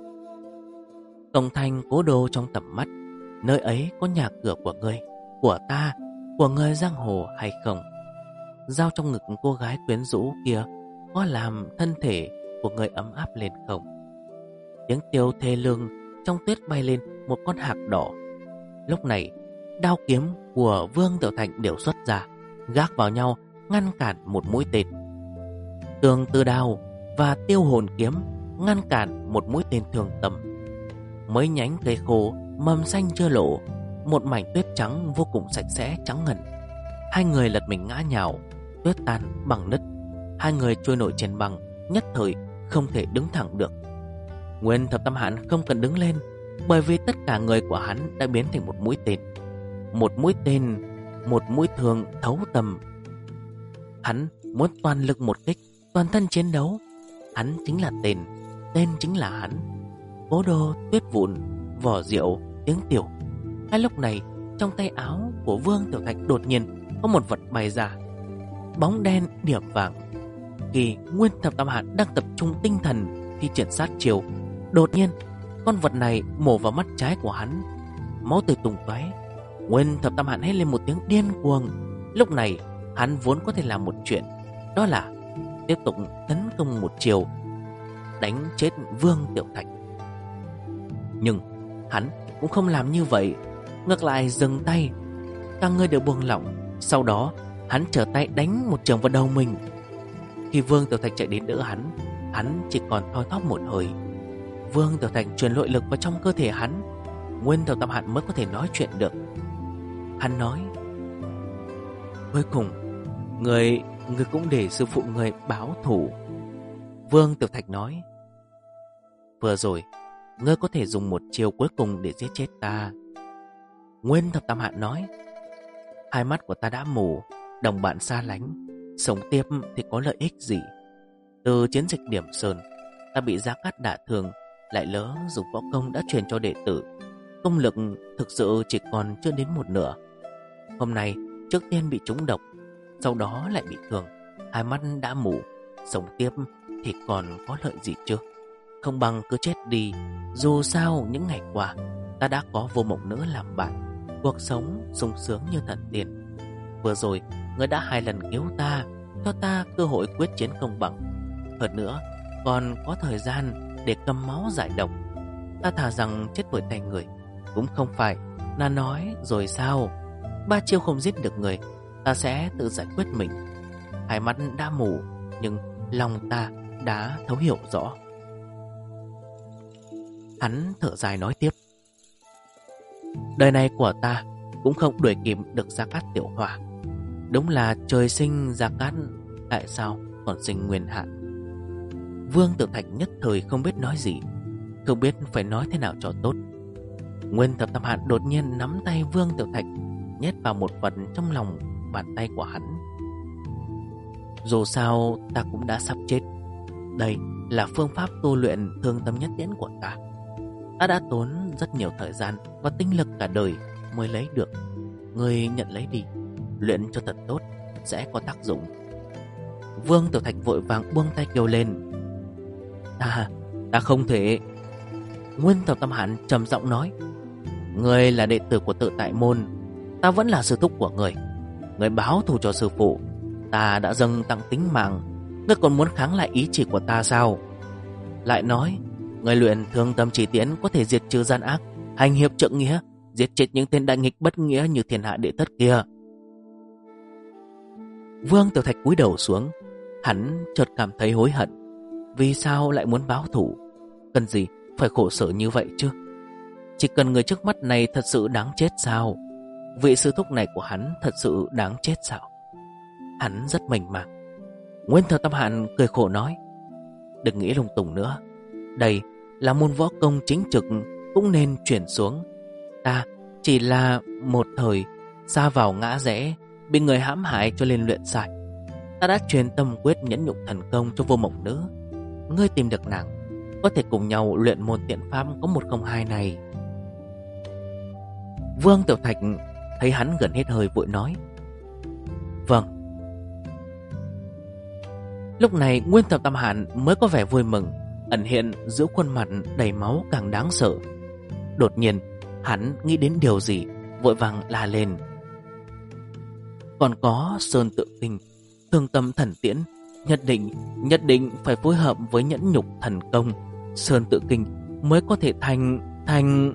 Cổng thành cố đô trong tầm mắt. Nơi ấy có nhà cửa của ngươi, của ta, của người giang hồ hay không? Dao trong ngực cô gái quyến rũ kia có làm thân thể của người ấm áp lên không? Tiếng kêu thê lương trong tuyết bay lên một con hạc đỏ. Lúc này, đao kiếm của Vương Tiểu Thạch đều xuất ra, gác vào nhau ngăn cản một mũi tên. Tường Tư Đao và Tiêu Hồn kiếm ngăn cản một mũi tên thường tầm. Mấy nhánh cây khô mầm xanh chưa lộ, một mảnh tuyết trắng vô cùng sạch sẽ trắng ngần. Hai người lật mình ngã nhào, tuyết tan bằng nứt. Hai người trôi nổi trên băng, nhất thời không thể đứng thẳng được. Nguyên Thập Tam Hán không cần đứng lên, bởi vì tất cả người của hắn đã biến thành một mũi tên. Một mũi tên, một mũi thương thấu tâm. Hắn muốn toàn lực một kích, toàn thân chiến đấu. Hắn chính là tên, tên chính là hắn. Cố đô, tuyết vụn, vỏ rượu, tiếng tiểu. Ngay lúc này, trong tay áo của Vương Tiểu Thạch đột nhiên có một vật bay ra. Bóng đen điểm vàng. Khi Nguyên Thập Tam Hán đang tập trung tinh thần thi triển sát chiêu, đột nhiên con vật này mổ vào mắt trái của hắn. Máu tươi tung tóe. Nguyên Thập Tam Hán hét lên một tiếng điên cuồng. Lúc này hắn vốn có thể làm một chuyện, đó là tiếp tục tấn công một chiều, đánh chết Vương Tiểu Thạch. Nhưng hắn cũng không làm như vậy, ngược lại dừng tay. Cả người đều buông lỏng. Sau đó hắn trở tay đánh một trường vào đầu mình. Khi Vương Tiểu Thạch chạy đến đỡ hắn chỉ còn thoi thóp một hơi. Vương Tiểu Thạch truyền nội lực vào trong cơ thể hắn, Nguyên Thập Tam Hán mới có thể nói chuyện được. Hắn nói: cuối cùng Người cũng để sư phụ người báo thù. Vương Tiểu Thạch nói: vừa rồi ngươi có thể dùng một chiêu cuối cùng để giết chết ta. Nguyên Thập Tam Hán nói: hai mắt của ta đã mù, đồng bạn xa lánh, sống tiếp thì có lợi ích gì? Từ chiến dịch Điểm Sơn, ta bị Gia Cát đả thương, lại lỡ dùng võ công đã truyền cho đệ tử. Công lực thực sự chỉ còn chưa đến một nửa. Hôm nay trước tiên bị trúng độc, sau đó lại bị thương, hai mắt đã mù, sống tiếp thì còn có lợi gì chứ? Không bằng cứ chết đi. Dù sao những ngày qua ta đã có Vô Mộng Nữ làm bạn, cuộc sống sung sướng như thần tiên. Vừa rồi ngươi đã 2 lần cứu ta, cho ta cơ hội quyết chiến công bằng. Hơn nữa còn có thời gian để cầm máu giải độc. Ta thà rằng chết bởi tay người, cũng không phải là nói rồi sao 3 chiêu không giết được người, ta sẽ tự giải quyết mình. Hai mắt đã mù, nhưng lòng ta đã thấu hiểu rõ. Hắn thở dài nói tiếp: đời này của ta cũng không đuổi kịp được Gia Cát tiểu hỏa. Đúng là trời sinh Gia Cát, tại sao còn sinh Nguyên Hạn? Vương Tiểu Thạch nhất thời không biết nói gì, không biết phải nói thế nào cho tốt. Nguyên Thập Tam Hán đột nhiên nắm tay Vương Tiểu Thạch, nhét vào một vật trong lòng bàn tay của hắn. Dù sao ta cũng đã sắp chết. Đây là phương pháp tu luyện thương tâm nhất tiễn của ta. Ta đã tốn rất nhiều thời gian và tinh lực cả đời mới lấy được. Ngươi nhận lấy đi, luyện cho thật tốt, sẽ có tác dụng. Vương Tiểu Thạch vội vàng buông tay kêu lên: Ta không thể. Nguyên Thập Tam Hán trầm giọng nói: ngươi là đệ tử của Tự Tại Môn, ta vẫn là sư thúc của ngươi. Ngươi báo thù cho sư phụ, ta đã dâng tặng tính mạng, ngươi còn muốn kháng lại ý chỉ của ta sao? Lại nói, ngươi luyện thương tâm chỉ tiễn có thể diệt trừ gian ác, hành hiệp trượng nghĩa, giết chết những tên đại nghịch bất nghĩa như Thiên Hạ Đệ Thất kia. Vương Tiểu Thạch cúi đầu xuống, hắn chợt cảm thấy hối hận. Vì sao lại muốn báo thù? Cần gì phải khổ sở như vậy chứ? Chỉ cần người trước mắt này thật sự đáng chết sao? Vị sư thúc này của hắn thật sự đáng chết sao? Hắn rất mênh mang. Nguyên Thập Tam Hạn cười khổ nói: đừng nghĩ lung tung nữa. Đây là môn võ công chính trực, cũng nên chuyển xuống. Ta chỉ là một thời xa vào ngã rẽ, bị người hãm hại cho nên luyện sai. Ta đã truyền tâm quyết nhẫn nhục thần công cho Vô Mộng Nữ. Ngươi tìm được nàng, có thể cùng nhau luyện môn tiện pháp có 102 này. Vương Tiểu Thạch thấy hắn gần hết hơi vội nói: vâng. Lúc này Nguyên Thập Tam Hạn mới có vẻ vui mừng, ẩn hiện giữa khuôn mặt đầy máu càng đáng sợ. Đột nhiên hắn nghĩ đến điều gì, vội vàng la lên: còn có Sơn Tự Kinh, Thương Tâm Thần Tiễn, nhất định phải phối hợp với nhẫn nhục thần công. Sơn Tự Kinh mới có thể thành.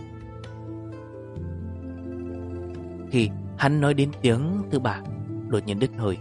Khi hắn nói đến tiếng thứ ba, đột nhiên đứt hơi.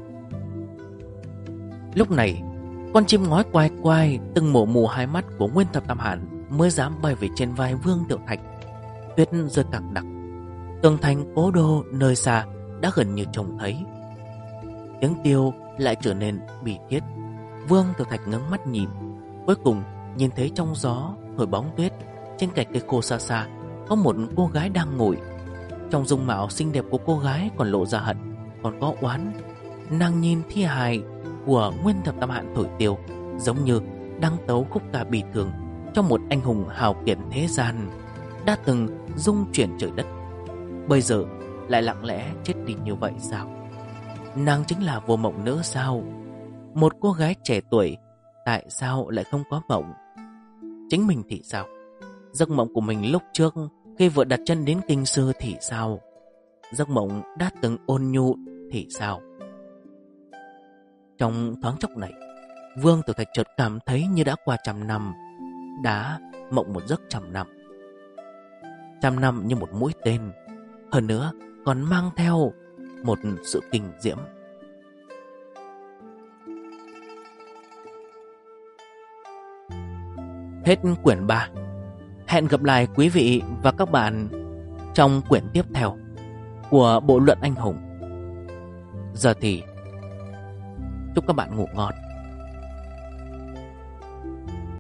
Lúc này con chim ngói quay quay từng mổ mù hai mắt của Nguyên Thập Tam Hạn mới dám bay về trên vai Vương Tiểu Thạch. Tuyết rơi càng đặc, tường thành cố đô nơi xa đã gần như trông thấy. Tiếng tiêu lại trở nên bi thiết. Vương Tiểu Thạch ngẩng mắt nhìn, cuối cùng nhìn thấy trong gió thổi bóng tuyết, trên cành cây khô xa xa có một cô gái đang ngồi. Trong dung mạo xinh đẹp của cô gái còn lộ ra hận, còn có oán. Nàng nhìn thi hài của Nguyên Thập Tam Hạn thổi tiêu, giống như đang tấu khúc ca bi thường trong một anh hùng hào kiệt thế gian đã từng dung chuyển trời đất, bây giờ lại lặng lẽ chết đi như vậy sao? Nàng chính là Vô Mộng Nữ sao? Một cô gái trẻ tuổi, tại sao lại không có mộng? Chính mình thì sao? Giấc mộng của mình lúc trước khi vừa đặt chân đến kinh sư thì sao? Giấc mộng đã từng ôn nhu thì sao? Trong thoáng chốc này, Vương Tiểu Thạch chợt cảm thấy như đã qua 100 năm, đã mộng một giấc 100 năm. 100 năm như một mũi tên, hơn nữa còn mang theo một sự kinh diễm. Hết quyển 3. Hẹn gặp lại quý vị và các bạn trong quyển tiếp theo của bộ Luận Anh Hùng. Giờ thì chúc các bạn ngủ ngon.